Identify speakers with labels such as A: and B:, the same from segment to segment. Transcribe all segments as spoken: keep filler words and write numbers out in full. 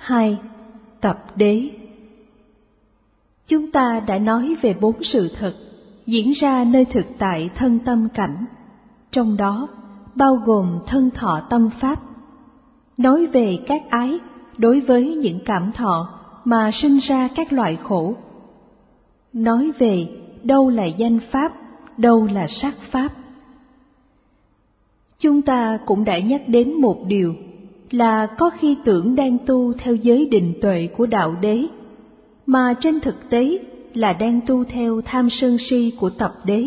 A: hai. Tập đế. Chúng ta đã nói về bốn sự thật diễn ra nơi thực tại thân tâm cảnh, trong đó bao gồm thân thọ tâm pháp, nói về các ái đối với những cảm thọ mà sinh ra các loại khổ, nói về đâu là danh pháp, đâu là sắc pháp. Chúng ta cũng đã nhắc đến một điều là có khi tưởng đang tu theo giới định tuệ của đạo đế, mà trên thực tế là đang tu theo tham sân si của tập đế.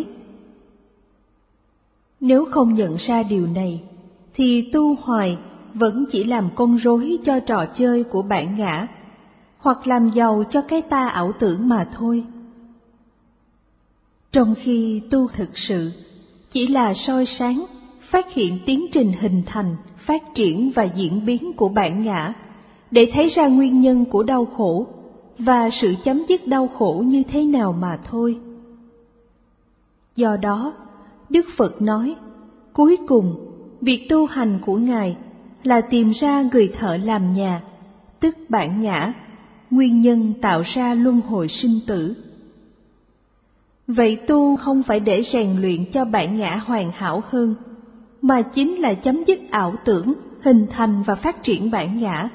A: Nếu không nhận ra điều này, thì tu hoài vẫn chỉ làm con rối cho trò chơi của bản ngã, hoặc làm giàu cho cái ta ảo tưởng mà thôi. Trong khi tu thực sự chỉ là soi sáng, phát hiện tiến trình hình thành, phát triển và diễn biến của bản ngã, để thấy ra nguyên nhân của đau khổ và sự chấm dứt đau khổ như thế nào mà thôi. Do đó, Đức Phật nói, cuối cùng, việc tu hành của Ngài là tìm ra người thợ làm nhà, tức bản ngã, nguyên nhân tạo ra luân hồi sinh tử. Vậy tu không phải để rèn luyện cho bản ngã hoàn hảo hơn, mà chính là chấm dứt ảo tưởng, hình thành và phát triển bản ngã.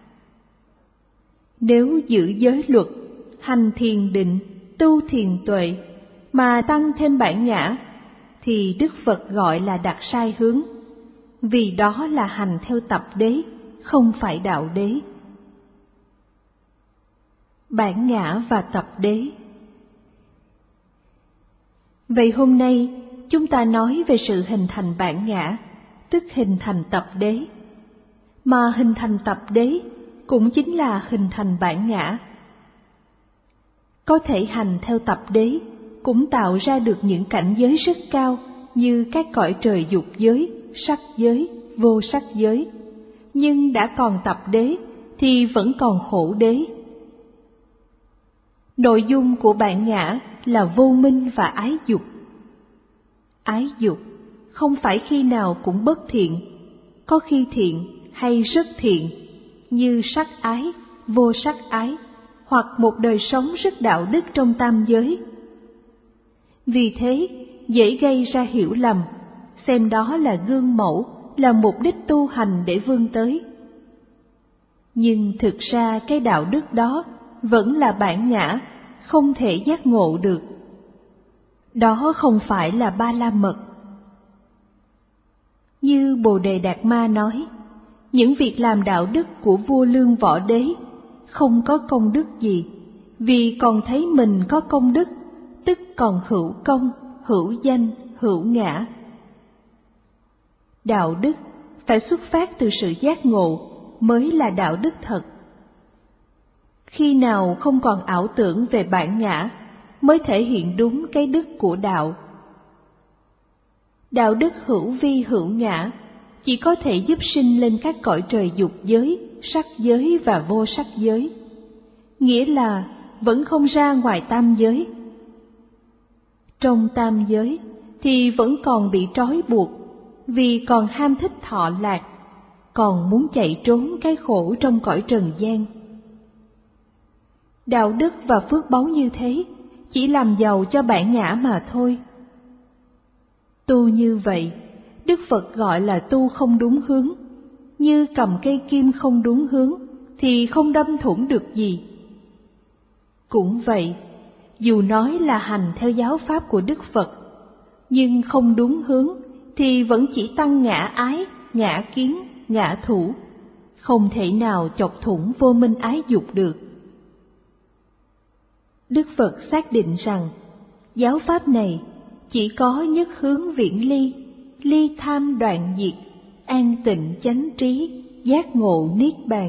A: Nếu giữ giới luật, hành thiền định, tu thiền tuệ mà tăng thêm bản ngã, thì Đức Phật gọi là đặt sai hướng, vì đó là hành theo tập đế, không phải đạo đế. Bản ngã và tập đế. Vậy hôm nay chúng ta nói về sự hình thành bản ngã, tức hình thành tập đế. Mà hình thành tập đế cũng chính là hình thành bản ngã. Có thể hành theo tập đế cũng tạo ra được những cảnh giới rất cao như các cõi trời dục giới, sắc giới, vô sắc giới. Nhưng đã còn tập đế thì vẫn còn khổ đế. Nội dung của bản ngã là vô minh và ái dục. Ái dục không phải khi nào cũng bất thiện, có khi thiện hay rất thiện, như sắc ái, vô sắc ái, hoặc một đời sống rất đạo đức trong tam giới. Vì thế, dễ gây ra hiểu lầm, xem đó là gương mẫu, là mục đích tu hành để vươn tới. Nhưng thực ra cái đạo đức đó vẫn là bản ngã, không thể giác ngộ được. Đó không phải là ba la mật. Như Bồ Đề Đạt Ma nói, những việc làm đạo đức của vua Lương Võ Đế không có công đức gì, vì còn thấy mình có công đức, tức còn hữu công, hữu danh, hữu ngã. Đạo đức phải xuất phát từ sự giác ngộ mới là đạo đức thật. Khi nào không còn ảo tưởng về bản ngã mới thể hiện đúng cái đức của đạo. Đạo đức hữu vi hữu ngã chỉ có thể giúp sinh lên các cõi trời dục giới, sắc giới và vô sắc giới, nghĩa là vẫn không ra ngoài tam giới. Trong tam giới thì vẫn còn bị trói buộc, vì còn ham thích thọ lạc, còn muốn chạy trốn cái khổ trong cõi trần gian. Đạo đức và phước báu như thế chỉ làm giàu cho bản ngã mà thôi. Tu như vậy, Đức Phật gọi là tu không đúng hướng, như cầm cây kim không đúng hướng thì không đâm thủng được gì. Cũng vậy, dù nói là hành theo giáo pháp của Đức Phật, nhưng không đúng hướng thì vẫn chỉ tăng ngã ái, ngã kiến, ngã thủ, không thể nào chọc thủng vô minh ái dục được. Đức Phật xác định rằng, giáo pháp này chỉ có nhất hướng viễn ly, ly tham đoạn diệt, an tịnh chánh trí, giác ngộ niết bàn.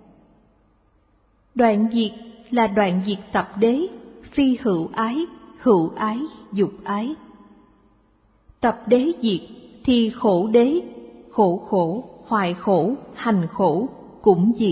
A: Đoạn diệt là đoạn diệt tập đế, phi hữu ái, hữu ái, dục ái. Tập đế diệt thì khổ đế, khổ khổ, hoại khổ, hành khổ cũng diệt.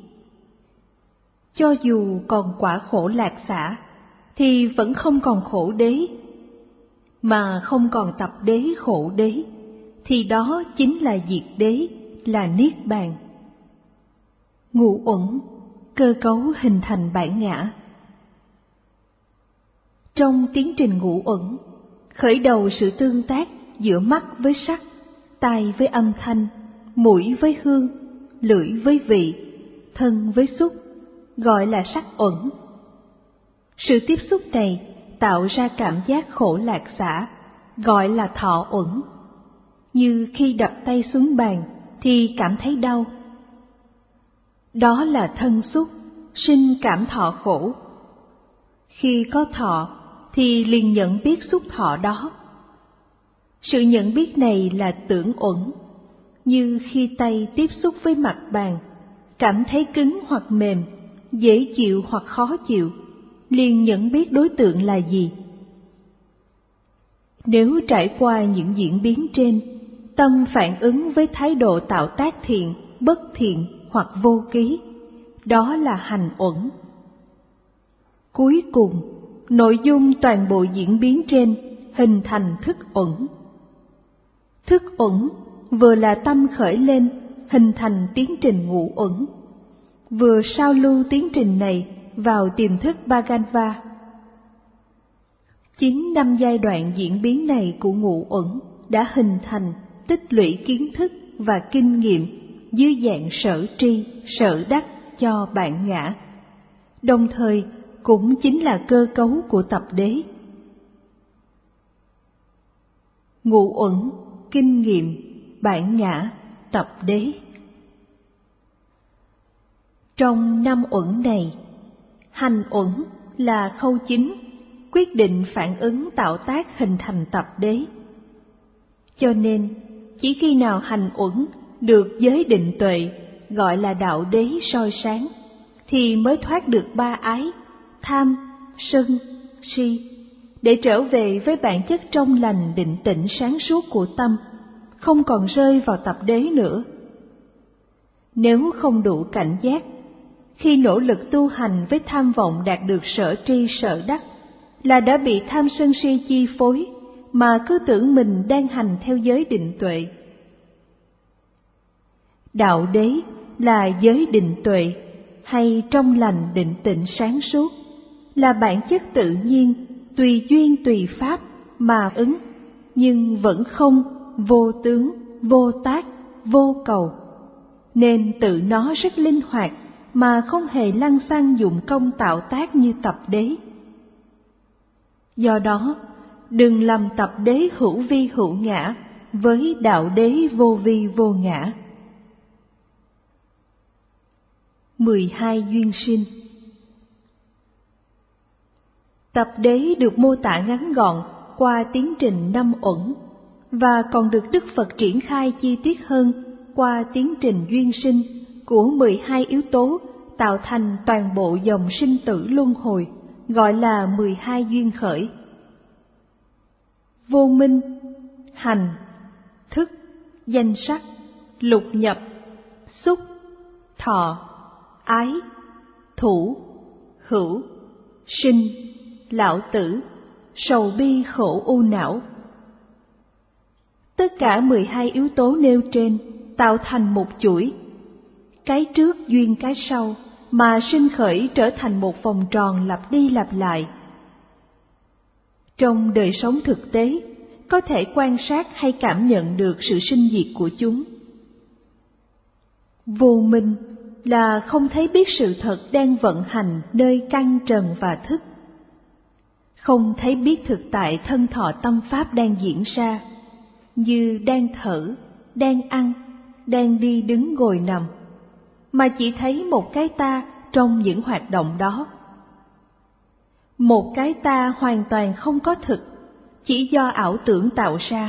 A: Cho dù còn quả khổ lạc xả, thì vẫn không còn khổ đế. Mà không còn tập đế khổ đế, thì đó chính là diệt đế, là niết bàn. Ngũ uẩn, cơ cấu hình thành bản ngã. Trong tiến trình ngũ uẩn, khởi đầu sự tương tác giữa mắt với sắc, tai với âm thanh, mũi với hương, lưỡi với vị, thân với xúc, gọi là sắc uẩn. Sự tiếp xúc này tạo ra cảm giác khổ lạc xả, gọi là thọ uẩn. Như khi đập tay xuống bàn thì cảm thấy đau. Đó là thân xúc, sinh cảm thọ khổ. Khi có thọ thì liền nhận biết xúc thọ đó. Sự nhận biết này là tưởng uẩn. Như khi tay tiếp xúc với mặt bàn, cảm thấy cứng hoặc mềm, dễ chịu hoặc khó chịu, liền nhận biết đối tượng là gì. Nếu trải qua những diễn biến trên, tâm phản ứng với thái độ tạo tác thiện, bất thiện hoặc vô ký, đó là hành uẩn. Cuối cùng, nội dung toàn bộ diễn biến trên hình thành thức uẩn. Thức uẩn vừa là tâm khởi lên, hình thành tiến trình ngũ uẩn, vừa sao lưu tiến trình này vào tiềm thức Bhagava. Chính năm giai đoạn diễn biến này của ngũ uẩn đã hình thành, tích lũy kiến thức và kinh nghiệm dưới dạng sở tri, sở đắc cho bản ngã, đồng thời cũng chính là cơ cấu của tập đế. Ngũ uẩn, kinh nghiệm, bản ngã, tập đế. Trong năm uẩn này, hành uẩn là khâu chính, quyết định phản ứng tạo tác hình thành tập đế. Cho nên, chỉ khi nào hành uẩn được giới định tuệ, gọi là đạo đế soi sáng, thì mới thoát được ba ái, tham, sân, si, để trở về với bản chất trong lành định tĩnh sáng suốt của tâm, không còn rơi vào tập đế nữa. Nếu không đủ cảnh giác, khi nỗ lực tu hành với tham vọng đạt được sở tri sở đắc, là đã bị tham sân si chi phối, mà cứ tưởng mình đang hành theo giới định tuệ. Đạo đế là giới định tuệ, hay trong lành định tĩnh sáng suốt, là bản chất tự nhiên, tùy duyên tùy pháp mà ứng, nhưng vẫn không, vô tướng, vô tác, vô cầu, nên tự nó rất linh hoạt mà không hề lăng xăng dụng công tạo tác như tập đế. Do đó, đừng làm tập đế hữu vi hữu ngã với đạo đế vô vi vô ngã. mười hai duyên sinh. Tập đế được mô tả ngắn gọn qua tiến trình năm uẩn, và còn được Đức Phật triển khai chi tiết hơn qua tiến trình duyên sinh của mười hai yếu tố tạo thành toàn bộ dòng sinh tử luân hồi, gọi là mười hai duyên khởi. Vô minh, hành, thức, danh sắc, lục nhập, xúc, thọ, ái, thủ, hữu, sinh, lão tử, sầu bi khổ u não. Tất cả mười hai yếu tố nêu trên tạo thành một chuỗi. Cái trước duyên cái sau mà sinh khởi trở thành một vòng tròn lặp đi lặp lại. Trong đời sống thực tế, có thể quan sát hay cảm nhận được sự sinh diệt của chúng. Vô minh là không thấy biết sự thật đang vận hành nơi căn trần và thức. Không thấy biết thực tại thân thọ tâm pháp đang diễn ra, như đang thở, đang ăn, đang đi đứng ngồi nằm, mà chỉ thấy một cái ta trong những hoạt động đó. Một cái ta hoàn toàn không có thực, chỉ do ảo tưởng tạo ra.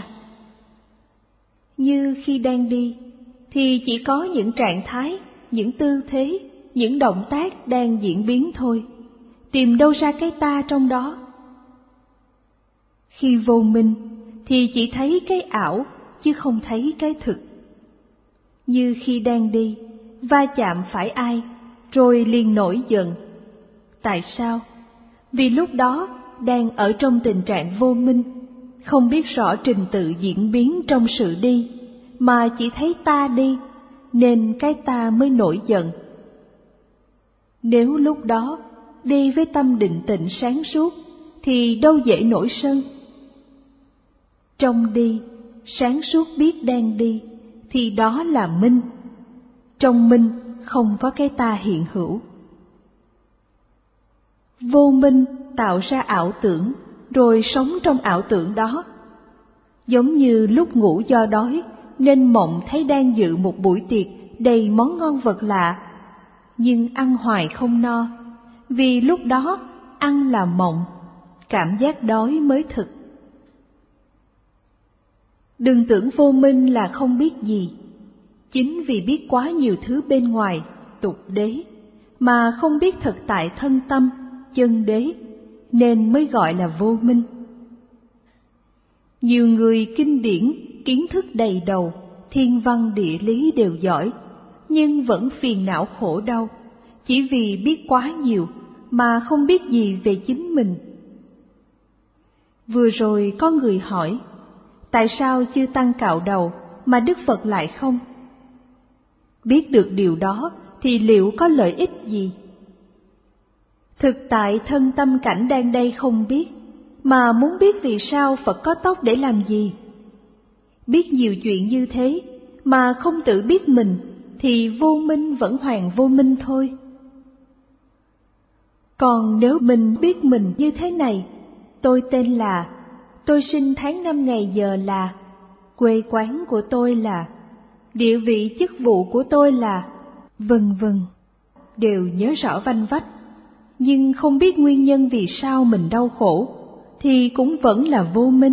A: Như khi đang đi, thì chỉ có những trạng thái, những tư thế, những động tác đang diễn biến thôi, tìm đâu ra cái ta trong đó. Khi vô minh, thì chỉ thấy cái ảo, chứ không thấy cái thực. Như khi đang đi, va chạm phải ai, rồi liền nổi giận. Tại sao? Vì lúc đó đang ở trong tình trạng vô minh, không biết rõ trình tự diễn biến trong sự đi, mà chỉ thấy ta đi, nên cái ta mới nổi giận. Nếu lúc đó đi với tâm định tịnh sáng suốt thì đâu dễ nổi sân. Trong đi, sáng suốt biết đang đi thì đó là minh. Trong minh không có cái ta hiện hữu. Vô minh tạo ra ảo tưởng rồi sống trong ảo tưởng đó. Giống như lúc ngủ do đói nên mộng thấy đang dự một buổi tiệc đầy món ngon vật lạ, nhưng ăn hoài không no, vì lúc đó ăn là mộng, cảm giác đói mới thực. Đừng tưởng vô minh là không biết gì. Chính vì biết quá nhiều thứ bên ngoài, tục đế, mà không biết thực tại thân tâm, chân đế, nên mới gọi là vô minh. Nhiều người kinh điển, kiến thức đầy đầu, thiên văn địa lý đều giỏi, nhưng vẫn phiền não khổ đau, chỉ vì biết quá nhiều mà không biết gì về chính mình. Vừa rồi có người hỏi, tại sao chư tăng cạo đầu mà Đức Phật lại không? Biết được điều đó thì liệu có lợi ích gì? Thực tại thân tâm cảnh đang đây không biết, mà muốn biết vì sao Phật có tóc để làm gì? Biết nhiều chuyện như thế mà không tự biết mình thì vô minh vẫn hoàn vô minh thôi. Còn nếu mình biết mình như thế này, tôi tên là, tôi sinh tháng năm ngày giờ là, quê quán của tôi là, địa vị chức vụ của tôi là, vân vân, đều nhớ rõ vanh vách, nhưng không biết nguyên nhân vì sao mình đau khổ, thì cũng vẫn là vô minh.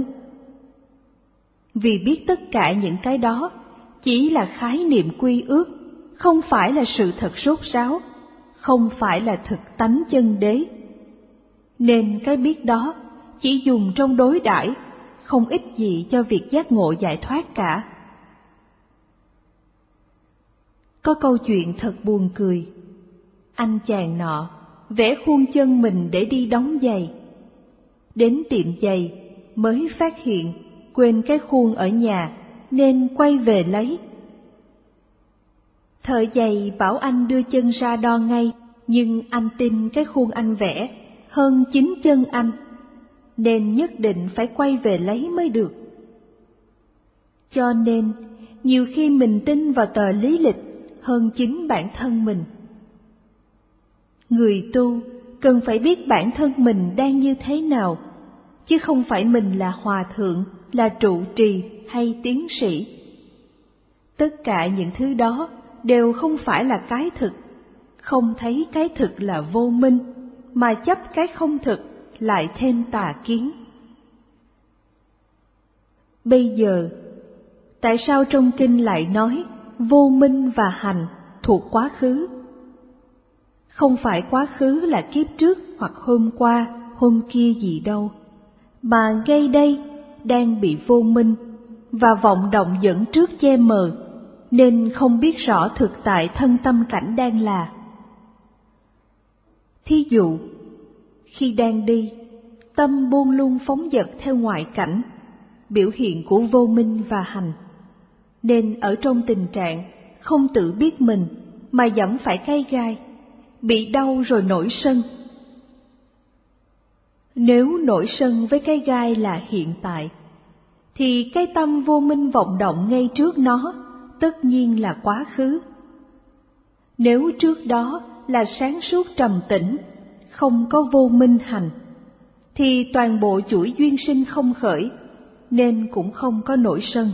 A: Vì biết tất cả những cái đó chỉ là khái niệm quy ước, không phải là sự thật rốt ráo, không phải là thực tánh chân đế. Nên cái biết đó chỉ dùng trong đối đãi, không ích gì cho việc giác ngộ giải thoát cả. Có câu chuyện thật buồn cười. Anh chàng nọ vẽ khuôn chân mình để đi đóng giày. Đến tiệm giày mới phát hiện quên cái khuôn ở nhà nên quay về lấy. Thợ giày bảo anh đưa chân ra đo ngay, nhưng anh tin cái khuôn anh vẽ hơn chính chân anh, nên nhất định phải quay về lấy mới được. Cho nên, nhiều khi mình tin vào tờ lý lịch hơn chính bản thân mình. Người tu cần phải biết bản thân mình đang như thế nào, chứ không phải mình là hòa thượng, là trụ trì hay tiến sĩ. Tất cả những thứ đó đều không phải là cái thực, không thấy cái thực là vô minh, mà chấp cái không thực lại thêm tà kiến. Bây giờ, tại sao trong kinh lại nói vô minh và hành thuộc quá khứ? Không phải quá khứ là kiếp trước hoặc hôm qua, hôm kia gì đâu, mà ngay đây đang bị vô minh và vọng động dẫn trước che mờ, nên không biết rõ thực tại thân tâm cảnh đang là. Thí dụ, khi đang đi, tâm buông lung phóng dật theo ngoại cảnh, biểu hiện của vô minh và hành, nên ở trong tình trạng không tự biết mình mà dẫm phải cái gai, bị đau rồi nổi sân. Nếu nổi sân với cái gai là hiện tại, thì cái tâm vô minh vọng động ngay trước nó tất nhiên là quá khứ. Nếu trước đó là sáng suốt trầm tĩnh, không có vô minh hành, thì toàn bộ chuỗi duyên sinh không khởi, nên cũng không có nổi sân.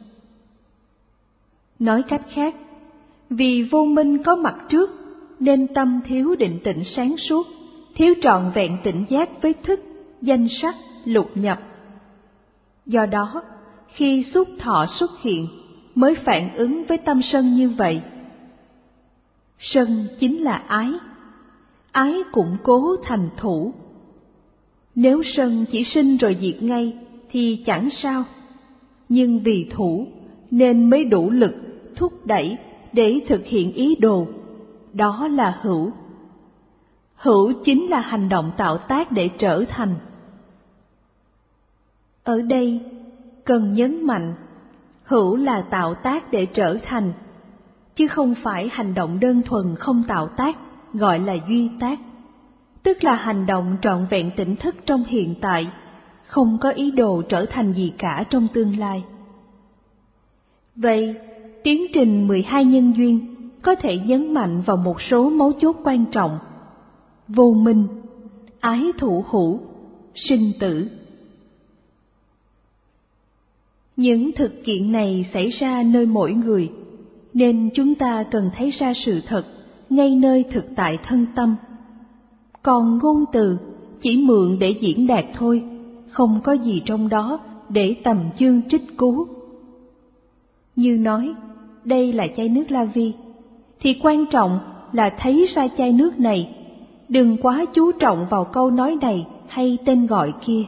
A: Nói cách khác, vì vô minh có mặt trước, nên tâm thiếu định tĩnh sáng suốt, thiếu trọn vẹn tỉnh giác với thức, danh sắc, lục nhập. Do đó, khi xúc thọ xuất hiện, mới phản ứng với tâm sân như vậy. Sân chính là ái, ái củng cố thành thủ. Nếu sân chỉ sinh rồi diệt ngay thì chẳng sao, nhưng vì thủ nên mới đủ lực thúc đẩy để thực hiện ý đồ, đó là hữu. Hữu chính là hành động tạo tác để trở thành. Ở đây cần nhấn mạnh, hữu là tạo tác để trở thành, chứ không phải hành động đơn thuần không tạo tác. gọi là duy tác, tức là hành động trọn vẹn tỉnh thức trong hiện tại, không có ý đồ trở thành gì cả trong tương lai. Vậy, tiến trình mười hai nhân duyên có thể nhấn mạnh vào một số mấu chốt quan trọng: vô minh, ái thủ hữu, sinh tử. Những thực kiện này xảy ra nơi mỗi người, nên chúng ta cần thấy ra sự thật ngay nơi thực tại thân tâm. Còn ngôn từ chỉ mượn để diễn đạt thôi, không có gì trong đó để tầm chương trích cứu. Như nói, đây là chai nước La Vi, thì quan trọng là thấy ra chai nước này, đừng quá chú trọng vào câu nói này hay tên gọi kia.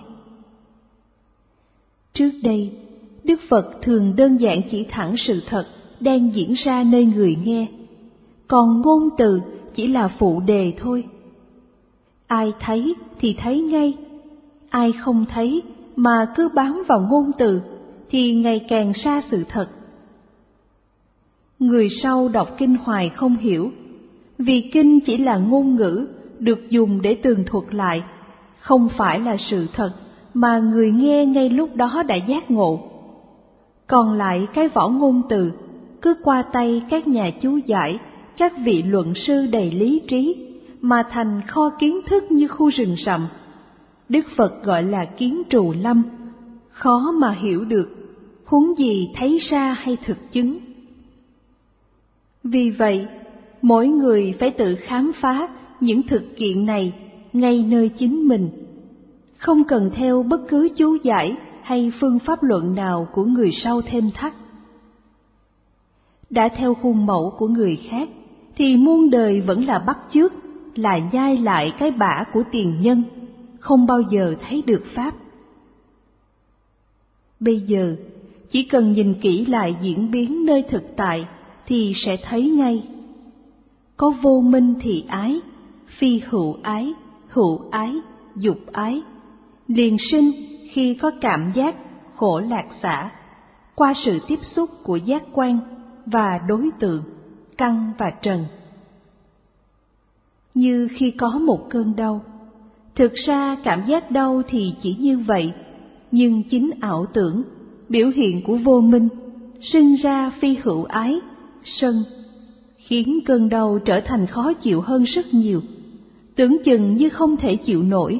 A: Trước đây, Đức Phật thường đơn giản chỉ thẳng sự thật đang diễn ra nơi người nghe, còn ngôn từ chỉ là phụ đề thôi. Ai thấy thì thấy ngay, ai không thấy mà cứ bám vào ngôn từ thì ngày càng xa sự thật. Người sau đọc kinh hoài không hiểu, vì kinh chỉ là ngôn ngữ được dùng để tường thuật lại, không phải là sự thật mà người nghe ngay lúc đó đã giác ngộ. Còn lại cái vỏ ngôn từ cứ qua tay các nhà chú giải, các vị luận sư đầy lý trí, mà thành kho kiến thức như khu rừng rậm. Đức Phật gọi là kiến trù lâm, khó mà hiểu được, huống gì thấy ra hay thực chứng. Vì vậy, mỗi người phải tự khám phá những thực kiện này ngay nơi chính mình, không cần theo bất cứ chú giải hay phương pháp luận nào của người sau thêm thắt. Đã theo khuôn mẫu của người khác thì muôn đời vẫn là bắt chước, là nhai lại cái bã của tiền nhân, không bao giờ thấy được pháp. Bây giờ, chỉ cần nhìn kỹ lại diễn biến nơi thực tại thì sẽ thấy ngay. Có vô minh thì ái, phi hữu ái, hữu ái, dục ái, liền sinh khi có cảm giác khổ lạc xả, qua sự tiếp xúc của giác quan và đối tượng, căn và trần. Như khi có một cơn đau, thực ra cảm giác đau thì chỉ như vậy, nhưng chính ảo tưởng, biểu hiện của vô minh, sinh ra phi hữu ái, sân, khiến cơn đau trở thành khó chịu hơn rất nhiều, tưởng chừng như không thể chịu nổi.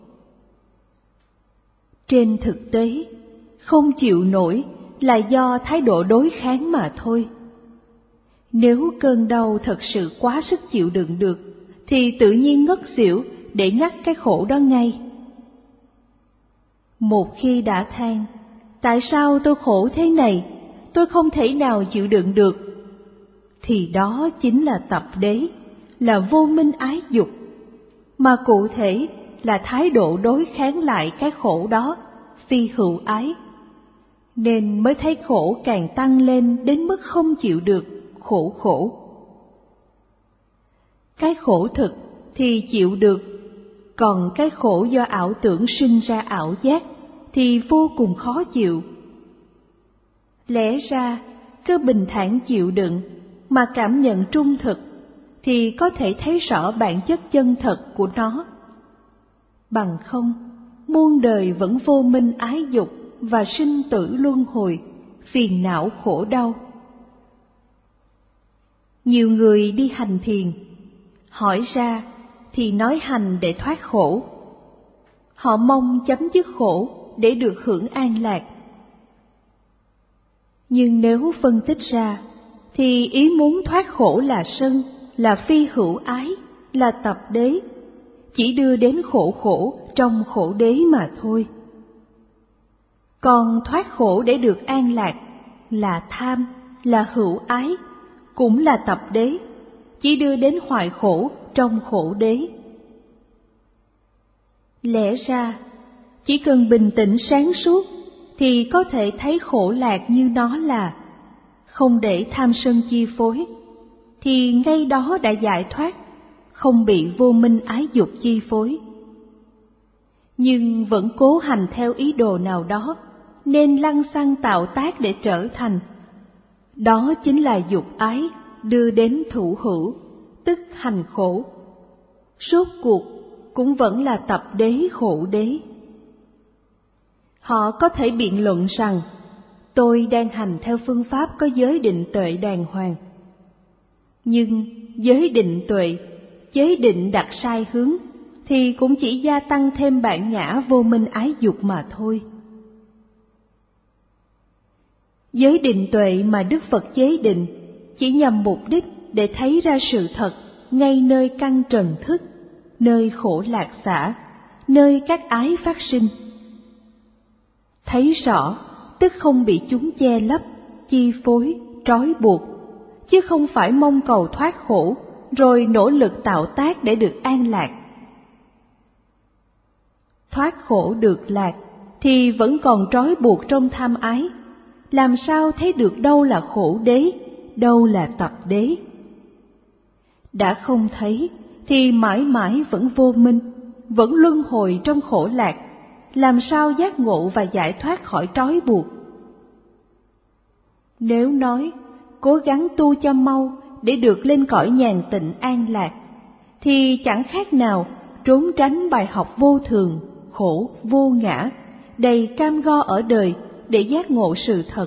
A: Trên thực tế, không chịu nổi là do thái độ đối kháng mà thôi. Nếu cơn đau thật sự quá sức chịu đựng được, thì tự nhiên ngất xỉu để ngắt cái khổ đó ngay. Một khi đã than, tại sao tôi khổ thế này, tôi không thể nào chịu đựng được, thì đó chính là tập đế, là vô minh ái dục, mà cụ thể là thái độ đối kháng lại cái khổ đó, phi hữu ái, nên mới thấy khổ càng tăng lên đến mức không chịu được, khổ khổ. Cái khổ thực thì chịu được, còn cái khổ do ảo tưởng sinh ra ảo giác thì vô cùng khó chịu. Lẽ ra, cứ bình thản chịu đựng mà cảm nhận trung thực thì có thể thấy rõ bản chất chân thật của nó. Bằng không, muôn đời vẫn vô minh ái dục và sinh tử luân hồi, phiền não khổ đau. Nhiều người đi hành thiền, hỏi ra thì nói hành để thoát khổ. Họ mong chấm dứt khổ để được hưởng an lạc. Nhưng nếu phân tích ra, thì ý muốn thoát khổ là sân, là phi hữu ái, là tập đế, chỉ đưa đến khổ khổ trong khổ đế mà thôi. Còn thoát khổ để được an lạc là tham, là hữu ái, cũng là tập đế, chỉ đưa đến hoại khổ trong khổ đế. Lẽ ra, chỉ cần bình tĩnh sáng suốt thì có thể thấy khổ lạc như nó là, không để tham sân chi phối, thì ngay đó đã giải thoát, không bị vô minh ái dục chi phối. Nhưng vẫn cố hành theo ý đồ nào đó, nên lăng xăng tạo tác để trở thành. Đó chính là dục ái đưa đến thủ hữu, tức hành khổ. Rốt cuộc cũng vẫn là tập đế khổ đế. Họ có thể biện luận rằng tôi đang hành theo phương pháp có giới định tuệ đàng hoàng. Nhưng giới định tuệ, giới định đặt sai hướng thì cũng chỉ gia tăng thêm bản ngã vô minh ái dục mà thôi. Giới định tuệ mà Đức Phật chế định chỉ nhằm mục đích để thấy ra sự thật ngay nơi căn trần thức, nơi khổ lạc xả, nơi các ái phát sinh. Thấy rõ tức không bị chúng che lấp, chi phối, trói buộc, chứ không phải mong cầu thoát khổ rồi nỗ lực tạo tác để được an lạc. Thoát khổ được lạc thì vẫn còn trói buộc trong tham ái, làm sao thấy được đâu là khổ đế, đâu là tập đế. Đã không thấy thì mãi mãi vẫn vô minh, vẫn luân hồi trong khổ lạc, làm sao giác ngộ và giải thoát khỏi trói buộc. Nếu nói cố gắng tu cho mau để được lên cõi nhàn tịnh an lạc, thì chẳng khác nào trốn tránh bài học vô thường, khổ, vô ngã, đầy cam go ở đời để giác ngộ sự thật.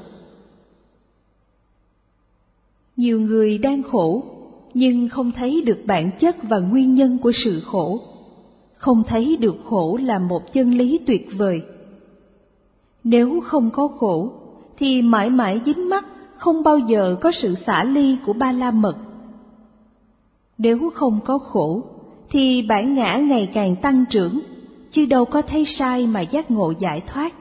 A: Nhiều người đang khổ, nhưng không thấy được bản chất và nguyên nhân của sự khổ, không thấy được khổ là một chân lý tuyệt vời. Nếu không có khổ, thì mãi mãi dính mắc, không bao giờ có sự xả ly của ba la mật. Nếu không có khổ, thì bản ngã ngày càng tăng trưởng, chứ đâu có thấy sai mà giác ngộ giải thoát.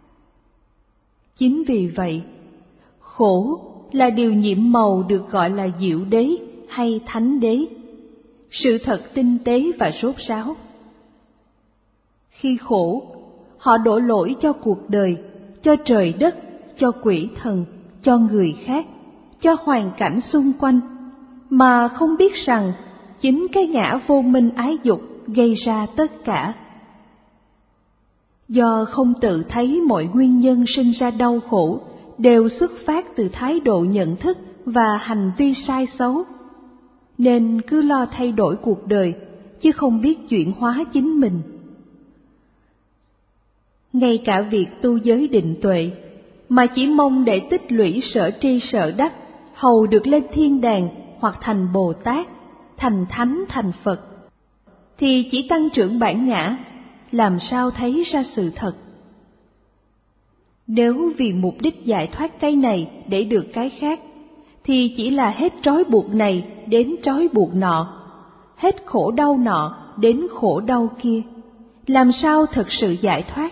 A: Chính vì vậy, khổ là điều nhiệm màu được gọi là diệu đế hay thánh đế, sự thật tinh tế và rốt ráo. Khi khổ, họ đổ lỗi cho cuộc đời, cho trời đất, cho quỷ thần, cho người khác, cho hoàn cảnh xung quanh, mà không biết rằng chính cái ngã vô minh ái dục gây ra tất cả. Do không tự thấy mọi nguyên nhân sinh ra đau khổ đều xuất phát từ thái độ nhận thức và hành vi sai xấu, nên cứ lo thay đổi cuộc đời, chứ không biết chuyển hóa chính mình. Ngay cả việc tu giới định tuệ, mà chỉ mong để tích lũy sở tri sở đắc, hầu được lên thiên đàng hoặc thành Bồ Tát, thành Thánh, thành Phật, thì chỉ tăng trưởng bản ngã, làm sao thấy ra sự thật. Nếu vì mục đích giải thoát cái này để được cái khác, thì chỉ là hết trói buộc này đến trói buộc nọ, hết khổ đau nọ đến khổ đau kia, làm sao thật sự giải thoát.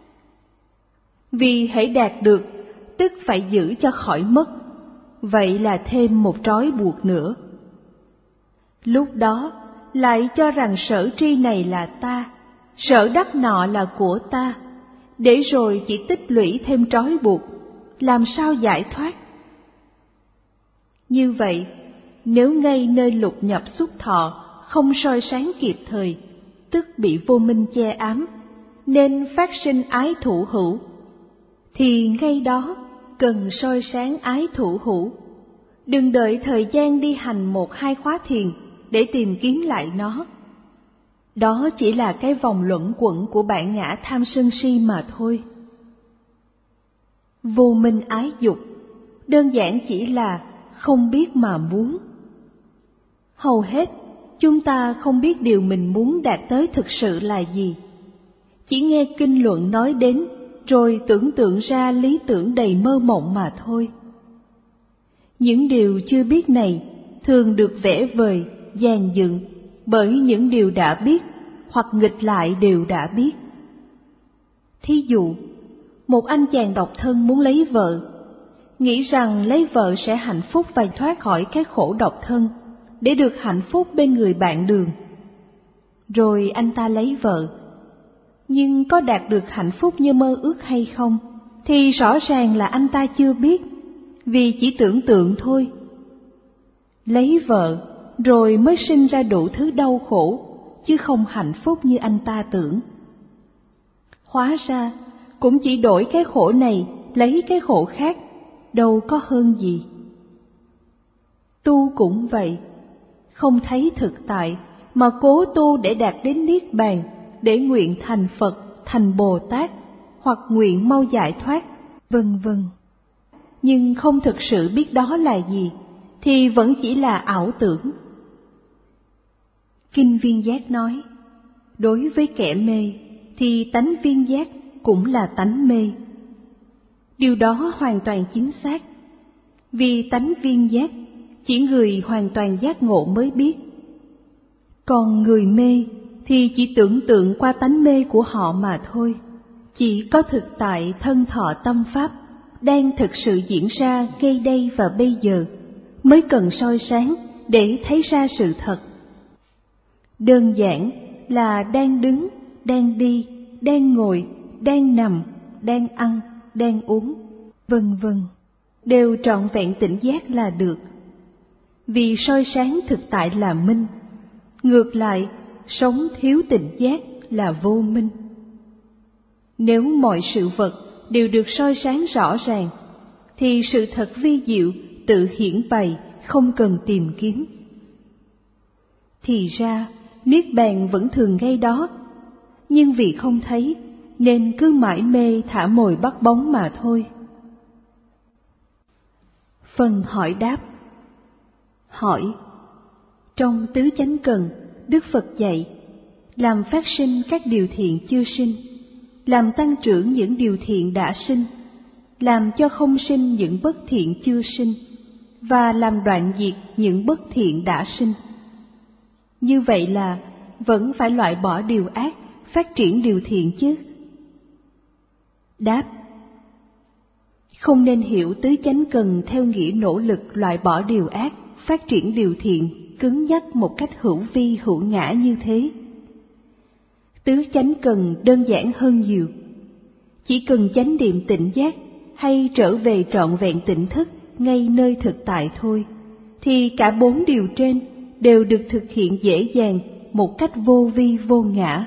A: Vì hễ đạt được, tức phải giữ cho khỏi mất, vậy là thêm một trói buộc nữa. Lúc đó lại cho rằng sở tri này là ta, sở đắc nọ là của ta, để rồi chỉ tích lũy thêm trói buộc, làm sao giải thoát. Như vậy, nếu ngay nơi lục nhập xúc thọ không soi sáng kịp thời, tức bị vô minh che ám, nên phát sinh ái thủ hữu, thì ngay đó cần soi sáng ái thủ hữu. Đừng đợi thời gian đi hành một hai khóa thiền để tìm kiếm lại nó. Đó chỉ là cái vòng luẩn quẩn của bản ngã tham sân si mà thôi. Vô minh ái dục đơn giản chỉ là không biết mà muốn. Hầu hết chúng ta không biết điều mình muốn đạt tới thực sự là gì. Chỉ nghe kinh luận nói đến rồi tưởng tượng ra lý tưởng đầy mơ mộng mà thôi. Những điều chưa biết này thường được vẽ vời, dàn dựng bởi những điều đã biết hoặc nghịch lại điều đã biết. Thí dụ, một anh chàng độc thân muốn lấy vợ, nghĩ rằng lấy vợ sẽ hạnh phúc và thoát khỏi cái khổ độc thân, để được hạnh phúc bên người bạn đường. Rồi anh ta lấy vợ, nhưng có đạt được hạnh phúc như mơ ước hay không, thì rõ ràng là anh ta chưa biết, vì chỉ tưởng tượng thôi. Lấy vợ rồi mới sinh ra đủ thứ đau khổ, chứ không hạnh phúc như anh ta tưởng. Hóa ra cũng chỉ đổi cái khổ này lấy cái khổ khác, đâu có hơn gì. Tu cũng vậy, không thấy thực tại mà cố tu để đạt đến Niết Bàn, để nguyện thành Phật, thành Bồ Tát, hoặc nguyện mau giải thoát, vân vân. Nhưng không thực sự biết đó là gì, thì vẫn chỉ là ảo tưởng. Kinh Viên Giác nói, đối với kẻ mê, thì tánh viên giác cũng là tánh mê. Điều đó hoàn toàn chính xác, vì tánh viên giác chỉ người hoàn toàn giác ngộ mới biết. Còn người mê thì chỉ tưởng tượng qua tánh mê của họ mà thôi. Chỉ có thực tại thân thọ tâm pháp đang thực sự diễn ra ngay đây và bây giờ mới cần soi sáng để thấy ra sự thật. Đơn giản là đang đứng, đang đi, đang ngồi, đang nằm, đang ăn, đang uống, vân vân, đều trọn vẹn tỉnh giác là được. Vì soi sáng thực tại là minh, ngược lại sống thiếu tỉnh giác là vô minh. Nếu mọi sự vật đều được soi sáng rõ ràng, thì sự thật vi diệu tự hiển bày, không cần tìm kiếm. Thì ra Niết Bàn vẫn thường ngay đó, nhưng vì không thấy nên cứ mải mê thả mồi bắt bóng mà thôi. Phần hỏi đáp. Hỏi: trong tứ chánh cần, Đức Phật dạy làm phát sinh các điều thiện chưa sinh, làm tăng trưởng những điều thiện đã sinh, làm cho không sinh những bất thiện chưa sinh, và làm đoạn diệt những bất thiện đã sinh. Như vậy là vẫn phải loại bỏ điều ác, phát triển điều thiện chứ? Đáp: không nên hiểu tứ chánh cần theo nghĩa nỗ lực loại bỏ điều ác, phát triển điều thiện, cứng nhắc một cách hữu vi hữu ngã như thế. Tứ chánh cần đơn giản hơn nhiều. Chỉ cần chánh niệm tỉnh giác hay trở về trọn vẹn tỉnh thức ngay nơi thực tại thôi, thì cả bốn điều trên đều được thực hiện dễ dàng một cách vô vi vô ngã.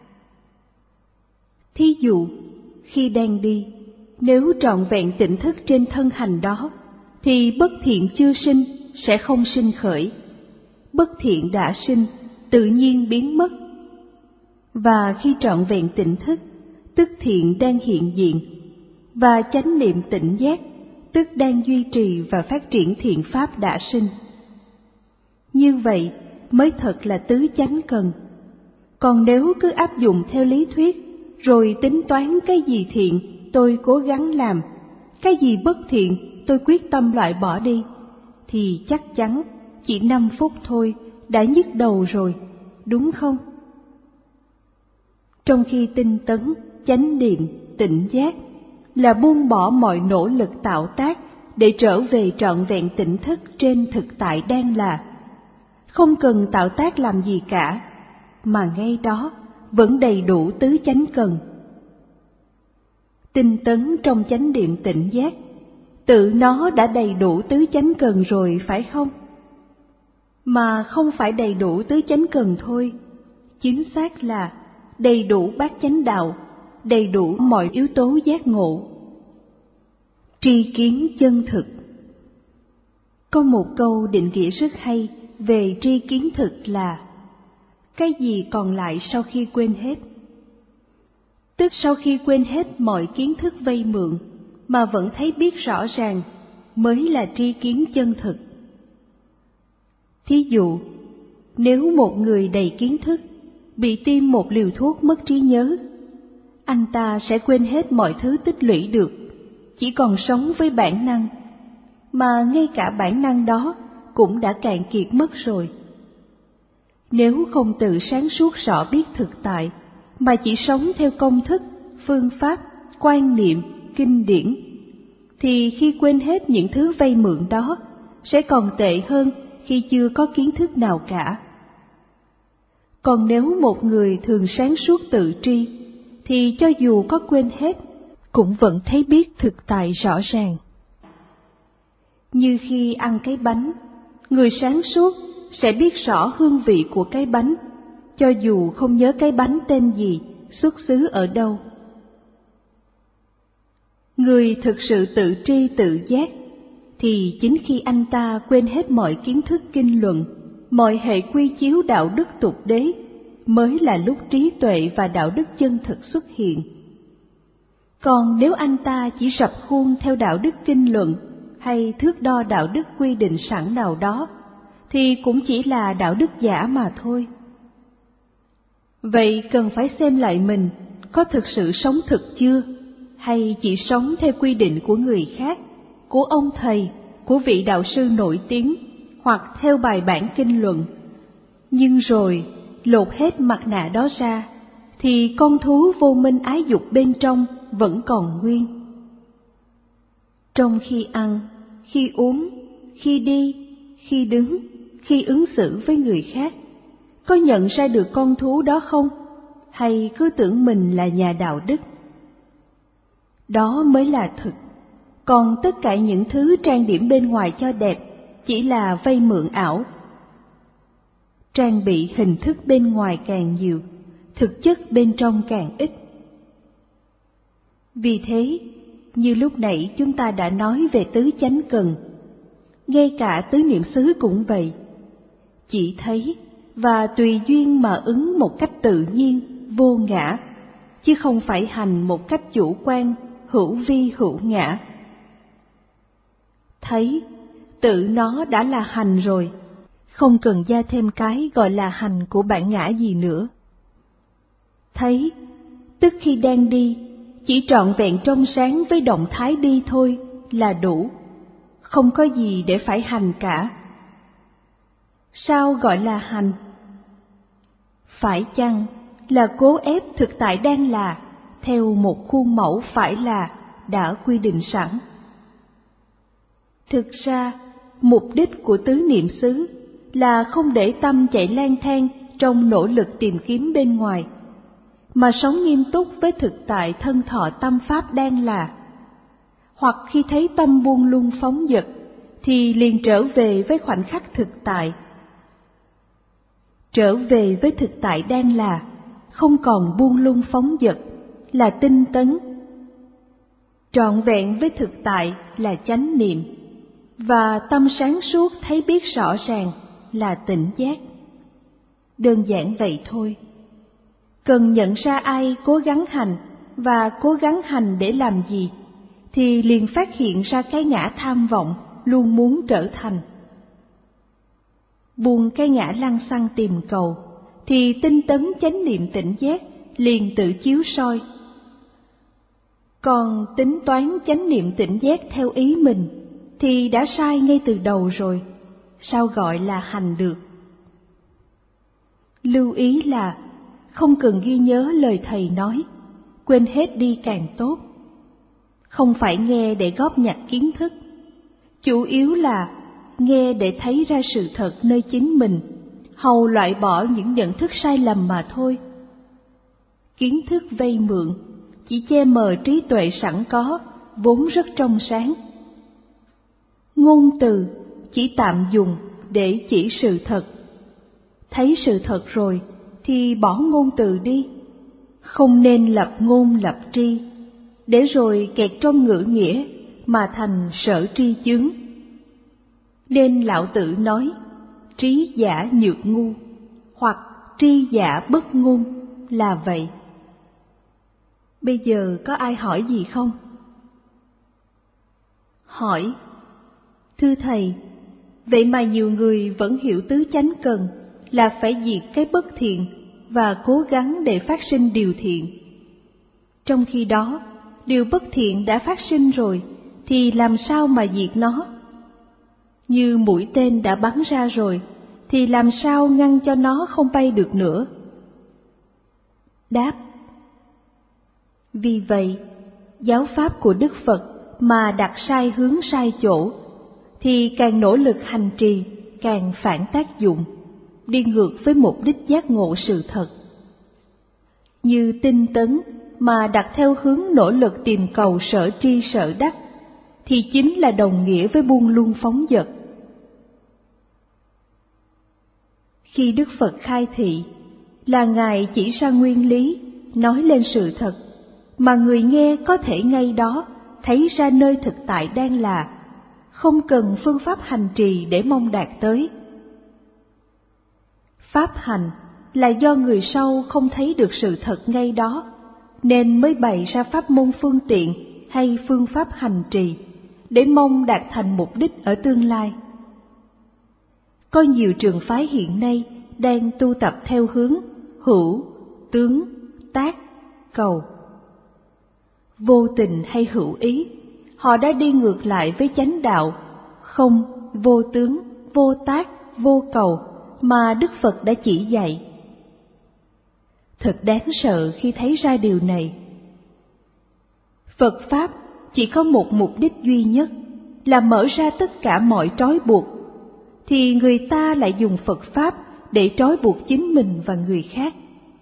A: Thí dụ, khi đang đi, nếu trọn vẹn tỉnh thức trên thân hành đó, thì bất thiện chưa sinh sẽ không sinh khởi, bất thiện đã sinh tự nhiên biến mất. Và khi trọn vẹn tỉnh thức, tức thiện đang hiện diện, và chánh niệm tỉnh giác, tức đang duy trì và phát triển thiện pháp đã sinh. Như vậy mới thật là tứ chánh cần. Còn nếu cứ áp dụng theo lý thuyết, rồi tính toán cái gì thiện tôi cố gắng làm, cái gì bất thiện tôi quyết tâm loại bỏ đi, thì chắc chắn chỉ năm phút thôi đã nhức đầu rồi, đúng không? Trong khi tinh tấn, chánh niệm, tỉnh giác là buông bỏ mọi nỗ lực tạo tác để trở về trọn vẹn tỉnh thức trên thực tại đang là, không cần tạo tác làm gì cả, mà ngay đó vẫn đầy đủ tứ chánh cần. Tinh tấn trong chánh niệm tỉnh giác, tự nó đã đầy đủ tứ chánh cần rồi phải không? Mà không phải đầy đủ tứ chánh cần thôi, chính xác là đầy đủ bát chánh đạo, đầy đủ mọi yếu tố giác ngộ. Tri kiến chân thực. Có một câu định nghĩa rất hay về tri kiến thực là: cái gì còn lại sau khi quên hết? Tức sau khi quên hết mọi kiến thức vay mượn mà vẫn thấy biết rõ ràng mới là tri kiến chân thực. Thí dụ, nếu một người đầy kiến thức bị tiêm một liều thuốc mất trí nhớ, anh ta sẽ quên hết mọi thứ tích lũy được, chỉ còn sống với bản năng, mà ngay cả bản năng đó cũng đã cạn kiệt mất rồi. Nếu không tự sáng suốt rõ biết thực tại, mà chỉ sống theo công thức, phương pháp, quan niệm, kinh điển, thì khi quên hết những thứ vay mượn đó, sẽ còn tệ hơn khi chưa có kiến thức nào cả. Còn nếu một người thường sáng suốt tự tri, thì cho dù có quên hết, cũng vẫn thấy biết thực tại rõ ràng. Như khi ăn cái bánh, người sáng suốt sẽ biết rõ hương vị của cái bánh, cho dù không nhớ cái bánh tên gì, xuất xứ ở đâu. Người thực sự tự tri tự giác, thì chính khi anh ta quên hết mọi kiến thức kinh luận, mọi hệ quy chiếu đạo đức tục đế mới là lúc trí tuệ và đạo đức chân thực xuất hiện. Còn nếu anh ta chỉ rập khuôn theo đạo đức kinh luận hay thước đo đạo đức quy định sẵn nào đó, thì cũng chỉ là đạo đức giả mà thôi. Vậy cần phải xem lại mình có thực sự sống thực chưa, hay chỉ sống theo quy định của người khác, của ông thầy, của vị đạo sư nổi tiếng, hoặc theo bài bản kinh luận. Nhưng rồi lột hết mặt nạ đó ra, thì con thú vô minh ái dục bên trong vẫn còn nguyên. Trong khi ăn, khi uống, khi đi, khi đứng, khi ứng xử với người khác, có nhận ra được con thú đó không? Hay cứ tưởng mình là nhà đạo đức? Đó mới là thực. Còn tất cả những thứ trang điểm bên ngoài cho đẹp chỉ là vay mượn ảo. Trang bị hình thức bên ngoài càng nhiều, thực chất bên trong càng ít. Vì thế, như lúc nãy chúng ta đã nói về tứ chánh cần, ngay cả tứ niệm xứ cũng vậy. Chỉ thấy và tùy duyên mà ứng một cách tự nhiên, vô ngã, chứ không phải hành một cách chủ quan, hữu vi hữu ngã. Thấy, tự nó đã là hành rồi, không cần gia thêm cái gọi là hành của bản ngã gì nữa. Thấy, tức khi đang đi, chỉ trọn vẹn trong sáng với động thái đi thôi là đủ, không có gì để phải hành cả. Sao gọi là hành? Phải chăng là cố ép thực tại đang là theo một khuôn mẫu phải là đã quy định sẵn? Thực ra, mục đích của tứ niệm xứ là không để tâm chạy lang thang trong nỗ lực tìm kiếm bên ngoài, mà sống nghiêm túc với thực tại thân thọ tâm pháp đang là. Hoặc khi thấy tâm buông lung phóng dật, thì liền trở về với khoảnh khắc thực tại. Trở về với thực tại đang là, không còn buông lung phóng dật, là tinh tấn. Trọn vẹn với thực tại là chánh niệm, và tâm sáng suốt thấy biết rõ ràng là tỉnh giác. Đơn giản vậy thôi. Cần nhận ra ai cố gắng hành và cố gắng hành để làm gì, thì liền phát hiện ra cái ngã tham vọng luôn muốn trở thành. Buông cái ngã lăng xăng tìm cầu, thì tinh tấn chánh niệm tỉnh giác liền tự chiếu soi. Còn tính toán chánh niệm tỉnh giác theo ý mình thì đã sai ngay từ đầu rồi, sao gọi là hành được? Lưu ý là không cần ghi nhớ lời thầy nói, quên hết đi càng tốt. Không phải nghe để góp nhặt kiến thức, chủ yếu là nghe để thấy ra sự thật nơi chính mình, hầu loại bỏ những nhận thức sai lầm mà thôi. Kiến thức vay mượn chỉ che mờ trí tuệ sẵn có, vốn rất trong sáng. Ngôn từ chỉ tạm dùng để chỉ sự thật. Thấy sự thật rồi thì bỏ ngôn từ đi. Không nên lập ngôn lập tri, để rồi kẹt trong ngữ nghĩa mà thành sở tri chướng. Nên Lão Tử nói trí giả nhược ngu, hoặc tri giả bất ngôn là vậy. Bây giờ có ai hỏi gì không? Hỏi: thưa thầy, vậy mà nhiều người vẫn hiểu tứ chánh cần là phải diệt cái bất thiện và cố gắng để phát sinh điều thiện. Trong khi đó, điều bất thiện đã phát sinh rồi thì làm sao mà diệt nó? Như mũi tên đã bắn ra rồi thì làm sao ngăn cho nó không bay được nữa? Đáp: vì vậy, giáo pháp của Đức Phật mà đặt sai hướng sai chỗ, thì càng nỗ lực hành trì càng phản tác dụng, đi ngược với mục đích giác ngộ sự thật. Như tinh tấn mà đặt theo hướng nỗ lực tìm cầu sở tri sở đắc, thì chính là đồng nghĩa với buông lung phóng dật. Khi Đức Phật khai thị, là Ngài chỉ ra nguyên lý, nói lên sự thật, mà người nghe có thể ngay đó thấy ra nơi thực tại đang là, không cần phương pháp hành trì để mong đạt tới. Pháp hành là do người sau không thấy được sự thật ngay đó, nên mới bày ra pháp môn phương tiện hay phương pháp hành trì, để mong đạt thành mục đích ở tương lai. Có nhiều trường phái hiện nay đang tu tập theo hướng hữu, tướng, tác, cầu. Vô tình hay hữu ý, họ đã đi ngược lại với chánh đạo không, vô tướng, vô tác, vô cầu mà Đức Phật đã chỉ dạy. Thật đáng sợ khi thấy ra điều này. Phật Pháp chỉ có một mục đích duy nhất là mở ra tất cả mọi trói buộc, thì người ta lại dùng Phật Pháp để trói buộc chính mình và người khác.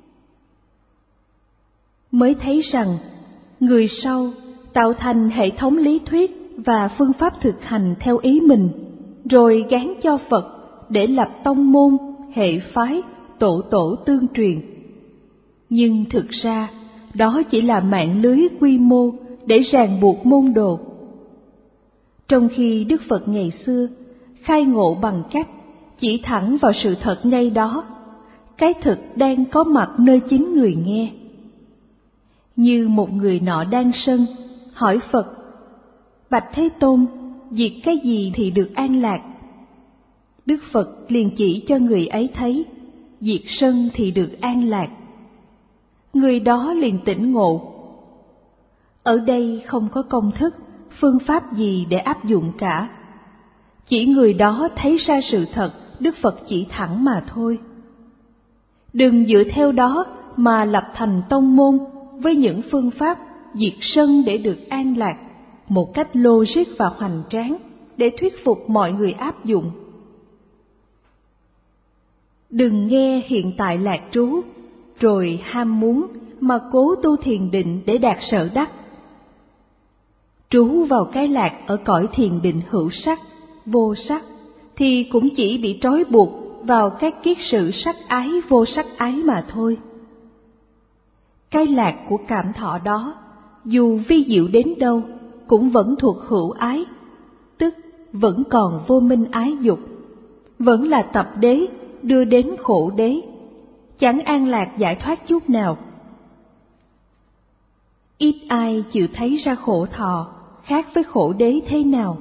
A: Mới thấy rằng người sau tạo thành hệ thống lý thuyết và phương pháp thực hành theo ý mình, rồi gán cho Phật để lập tông môn, hệ phái, tổ tổ tương truyền. Nhưng thực ra, đó chỉ là mạng lưới quy mô để ràng buộc môn đồ. Trong khi Đức Phật ngày xưa khai ngộ bằng cách chỉ thẳng vào sự thật ngay đó, cái thực đang có mặt nơi chính người nghe. Như một người nọ đang sân, hỏi Phật: Bạch Thế Tôn, diệt cái gì thì được an lạc? Đức Phật liền chỉ cho người ấy thấy, diệt sân thì được an lạc. Người đó liền tỉnh ngộ. Ở đây không có công thức, phương pháp gì để áp dụng cả. Chỉ người đó thấy ra sự thật Đức Phật chỉ thẳng mà thôi. Đừng dựa theo đó mà lập thành tông môn với những phương pháp diệt sân để được an lạc, một cách logic và hoành tráng để thuyết phục mọi người áp dụng. Đừng nghe hiện tại lạc trú, rồi ham muốn mà cố tu thiền định để đạt sở đắc. Trú vào cái lạc ở cõi thiền định hữu sắc, vô sắc, thì cũng chỉ bị trói buộc vào các kiết sự sắc ái vô sắc ái mà thôi. Cái lạc của cảm thọ đó, dù vi diệu đến đâu, cũng vẫn thuộc hữu ái, tức vẫn còn vô minh ái dục, vẫn là tập đế đưa đến khổ đế, chẳng an lạc giải thoát chút nào. Ít ai chịu thấy ra khổ thọ khác với khổ đế thế nào.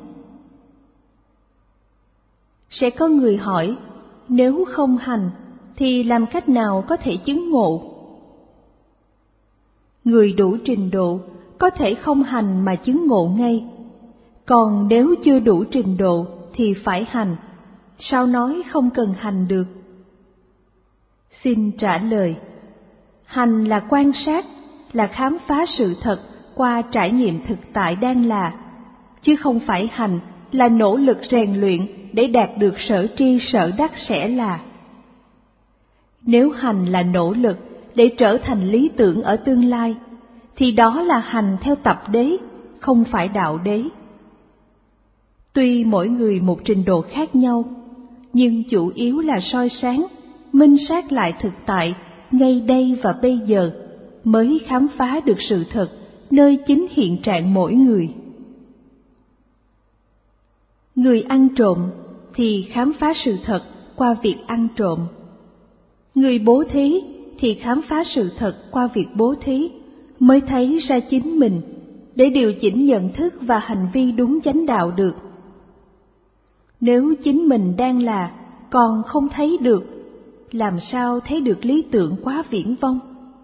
A: Sẽ có người hỏi, nếu không hành thì làm cách nào có thể chứng ngộ? Người đủ trình độ có thể không hành mà chứng ngộ ngay, còn nếu chưa đủ trình độ thì phải hành, sao nói không cần hành được? Xin trả lời, hành là quan sát, là khám phá sự thật qua trải nghiệm thực tại đang là, chứ không phải hành là nỗ lực rèn luyện để đạt được sở tri sở đắc sẽ là. Nếu hành là nỗ lực để trở thành lý tưởng ở tương lai, thì đó là hành theo tập đế, không phải đạo đế. Tuy mỗi người một trình độ khác nhau, nhưng chủ yếu là soi sáng, minh sát lại thực tại ngay đây và bây giờ, mới khám phá được sự thật nơi chính hiện trạng mỗi người. Người ăn trộm thì khám phá sự thật qua việc ăn trộm. Người bố thí thì khám phá sự thật qua việc bố thí, mới thấy ra chính mình để điều chỉnh nhận thức và hành vi đúng chánh đạo được. Nếu chính mình đang là còn không thấy được, làm sao thấy được lý tưởng quá viển vông?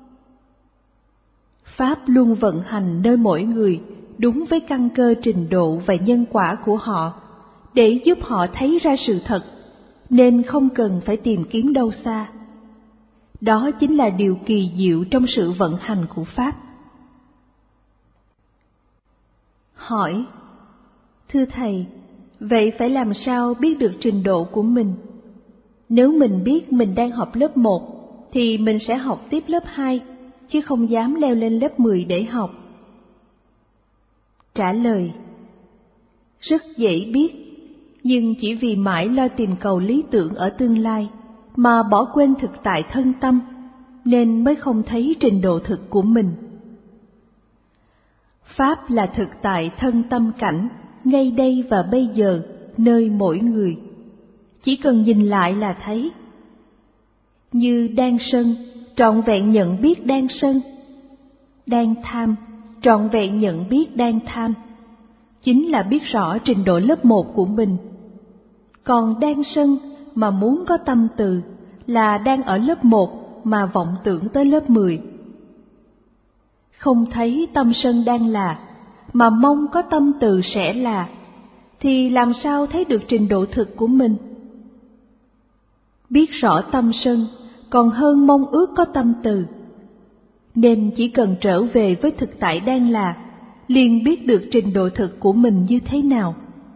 A: Pháp luôn vận hành nơi mỗi người đúng với căn cơ trình độ và nhân quả của họ, để giúp họ thấy ra sự thật, nên không cần phải tìm kiếm đâu xa. Đó chính là điều kỳ diệu trong sự vận hành của Pháp. Hỏi: Thưa Thầy, vậy phải làm sao biết được trình độ của mình? Nếu mình biết mình đang học lớp một, thì mình sẽ học tiếp lớp hai, chứ không dám leo lên lớp mười để học. Trả lời: Rất dễ biết, nhưng chỉ vì mãi lo tìm cầu lý tưởng ở tương lai mà bỏ quên thực tại thân tâm, nên mới không thấy trình độ thực của mình. Pháp là thực tại thân tâm cảnh, ngay đây và bây giờ, nơi mỗi người. Chỉ cần nhìn lại là thấy. Như đang sân, trọn vẹn nhận biết đang sân. Đang tham, trọn vẹn nhận biết đang tham. Chính là biết rõ trình độ lớp một của mình. Còn đang sân mà muốn có tâm từ là đang ở lớp một mà vọng tưởng tới lớp mười. Không thấy tâm sân đang là, mà mong có tâm từ sẽ là, thì làm sao thấy được trình độ thực của mình? Biết rõ tâm sân còn hơn mong ước có tâm từ, nên chỉ cần trở về với thực tại đang là, liền biết được trình độ thực của mình như thế nào.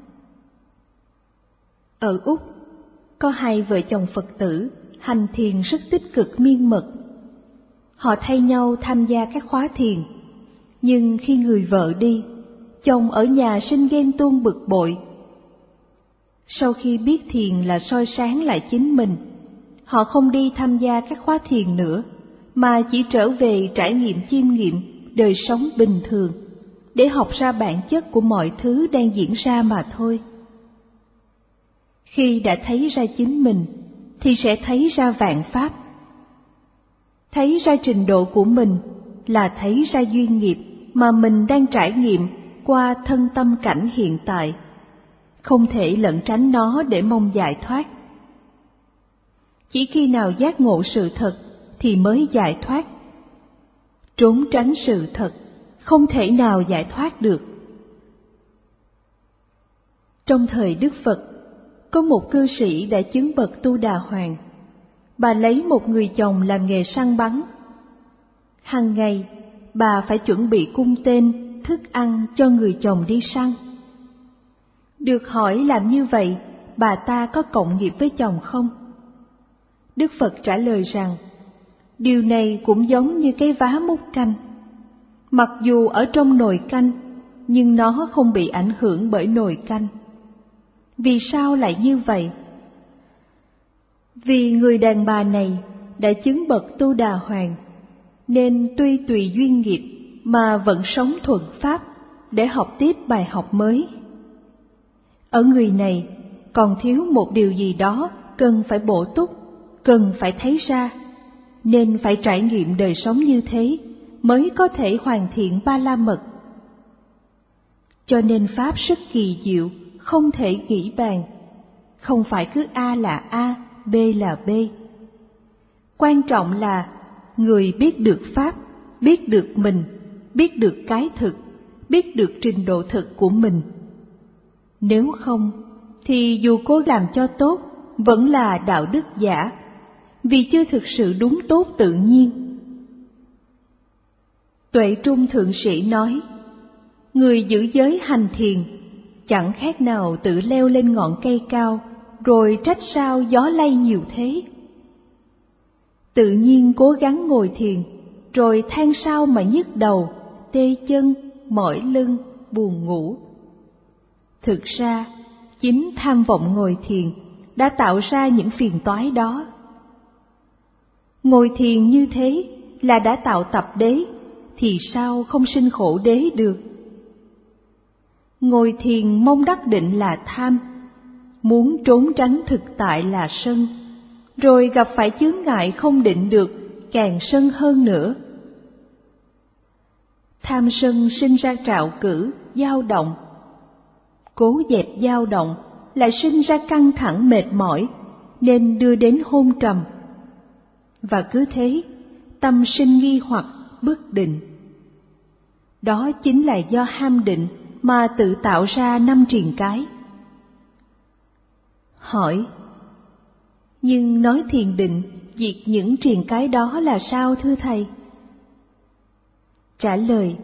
A: Ở Úc, có hai vợ chồng Phật tử hành thiền rất tích cực miên mật. Họ thay nhau tham gia các khóa thiền, nhưng khi người vợ đi, chồng ở nhà sinh ghen tuông bực bội. Sau khi biết thiền là soi sáng lại chính mình, họ không đi tham gia các khóa thiền nữa, mà chỉ trở về trải nghiệm chiêm nghiệm đời sống bình thường, để học ra bản chất của mọi thứ đang diễn ra mà thôi. Khi đã thấy ra chính mình, thì sẽ thấy ra vạn pháp. Thấy ra trình độ của mình là thấy ra duyên nghiệp mà mình đang trải nghiệm qua thân tâm cảnh hiện tại, không thể lẩn tránh nó để mong giải thoát. Chỉ khi nào giác ngộ sự thật thì mới giải thoát. Trốn tránh sự thật không thể nào giải thoát được. Trong thời Đức Phật, có một cư sĩ đã chứng bậc Tu Đà Hoàng. Bà lấy một người chồng làm nghề săn bắn. Hằng ngày, bà phải chuẩn bị cung tên, thức ăn cho người chồng đi săn. Được hỏi làm như vậy, bà ta có cộng nghiệp với chồng không? Đức Phật trả lời rằng, điều này cũng giống như cái vá múc canh. Mặc dù ở trong nồi canh, nhưng nó không bị ảnh hưởng bởi nồi canh. Vì sao lại như vậy? Vì người đàn bà này đã chứng bậc Tu Đà Hoàng, nên tuy tùy duyên nghiệp mà vẫn sống thuận pháp để học tiếp bài học mới. Ở người này còn thiếu một điều gì đó cần phải bổ túc, cần phải thấy ra, nên phải trải nghiệm đời sống như thế mới có thể hoàn thiện ba la mật. Cho nên pháp rất kỳ diệu, không thể nghĩ bàn. Không phải cứ A là A, B là B. Quan trọng là người biết được pháp, biết được mình, biết được cái thực, biết được trình độ thực của mình. Nếu không, thì dù cố làm cho tốt, vẫn là đạo đức giả, vì chưa thực sự đúng tốt tự nhiên. Tuệ Trung Thượng Sĩ nói, người giữ giới hành thiền chẳng khác nào tự leo lên ngọn cây cao, rồi trách sao gió lay nhiều thế. Tự nhiên cố gắng ngồi thiền, rồi than sao mà nhức đầu, tê chân, mỏi lưng, buồn ngủ. Thực ra, chính tham vọng ngồi thiền đã tạo ra những phiền toái đó. Ngồi thiền như thế là đã tạo tập đế, thì sao không sinh khổ đế được? Ngồi thiền mong đắc định là tham, muốn trốn tránh thực tại là sân, rồi gặp phải chướng ngại không định được, càng sân hơn nữa. Tham sân sinh ra trạo cử, dao động. Cố dẹp dao động lại sinh ra căng thẳng mệt mỏi, nên đưa đến hôn trầm. Và cứ thế, tâm sinh nghi hoặc, bất định. Đó chính là do ham định mà tự tạo ra năm triền cái. Hỏi, nhưng nói thiền định diệt những triền cái đó là sao thưa Thầy? Trả lời,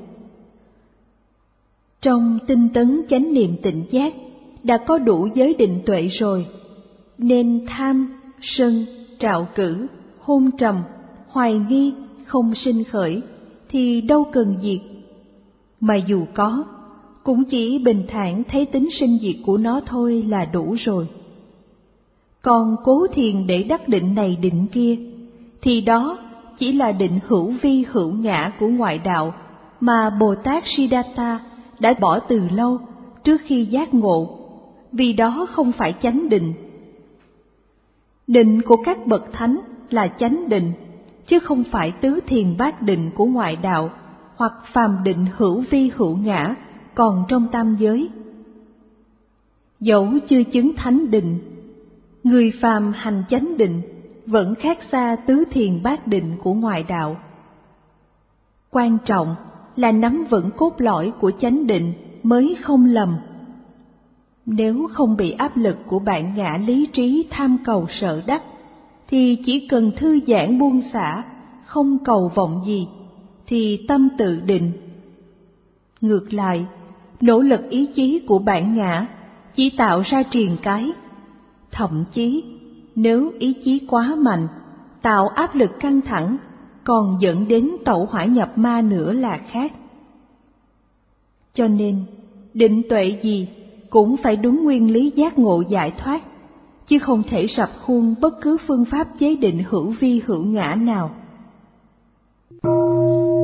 A: trong tinh tấn chánh niệm tỉnh giác đã có đủ giới định tuệ rồi, nên tham, sân, trạo cử, hôn trầm, hoài nghi không sinh khởi, thì đâu cần diệt. Mà dù có, cũng chỉ bình thản thấy tính sinh diệt của nó thôi là đủ rồi. Còn cố thiền để đắc định này định kia, thì đó chỉ là định hữu vi hữu ngã của ngoại đạo mà Bồ Tát Siddhartha đã bỏ từ lâu trước khi giác ngộ, vì đó không phải chánh định. Định của các bậc thánh là chánh định, chứ không phải tứ thiền bát định của ngoại đạo hoặc phàm định hữu vi hữu ngã còn trong tam giới. Dẫu chưa chứng thánh định, người phàm hành chánh định vẫn khác xa tứ thiền bát định của ngoại đạo. Quan trọng là nắm vững cốt lõi của chánh định mới không lầm. Nếu không bị áp lực của bản ngã lý trí tham cầu sợ đắc, thì chỉ cần thư giãn buông xả, không cầu vọng gì, thì tâm tự định. Ngược lại, nỗ lực ý chí của bản ngã chỉ tạo ra triền cái. Thậm chí, nếu ý chí quá mạnh, tạo áp lực căng thẳng, còn dẫn đến tẩu hỏa nhập ma nữa là khác. Cho nên, định tuệ gì cũng phải đúng nguyên lý giác ngộ giải thoát, chứ không thể sập khuôn bất cứ phương pháp chế định hữu vi hữu ngã nào.